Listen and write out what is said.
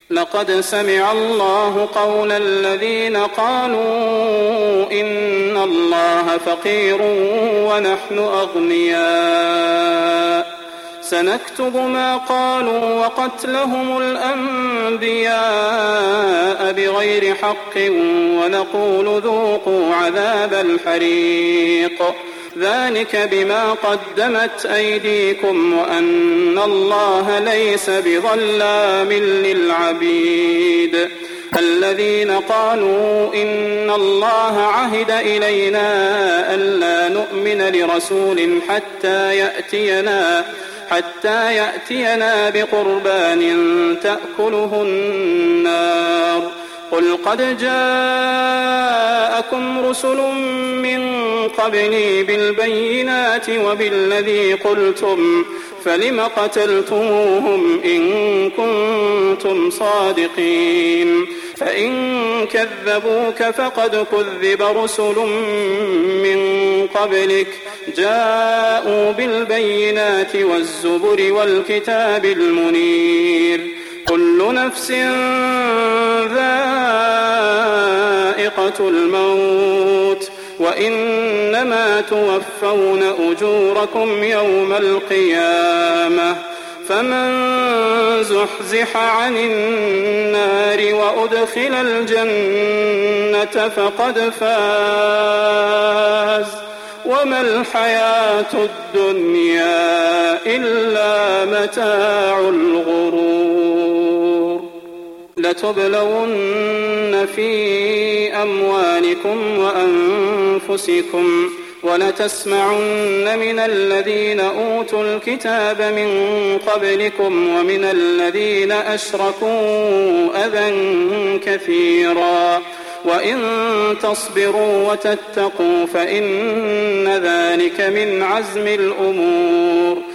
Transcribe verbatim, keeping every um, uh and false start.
لقد سمع الله قول الذين قالوا إن الله فقير ونحن أغنياء سنكتب ما قالوا وقتلهم الأنبياء بغير حق ونقول ذوقوا عذاب الحريق ذلك بما قدمت أيديكم وأن الله ليس بظلام للعبيد الذين قالوا إن الله عهد إلينا ألا نؤمن لرسول حتى يأتينا حتى يأتينا بقربان تأكله النار قل قد جاءكم رسل من قبلي بالبينات وبالذي قلتم فلم قتلتموهم إن كنتم صادقين فإن كذبوك فقد كذب رسل من قبلك جاءوا بالبينات والزبر والكتاب المنير كل نفس ذائقة الموت وإنما توفون أجوركم يوم القيامة فمن زحزح عن النار وأدخل الجنة فقد فاز وما الحياة الدنيا إلا متاع الغرور لتبلون في أموالكم وأنفسكم ولتسمعن من الذين أوتوا الكتاب من قبلكم ومن الذين أشركوا أذى كثيرا وإن تصبروا وتتقوا فإن ذلك من عزم الأمور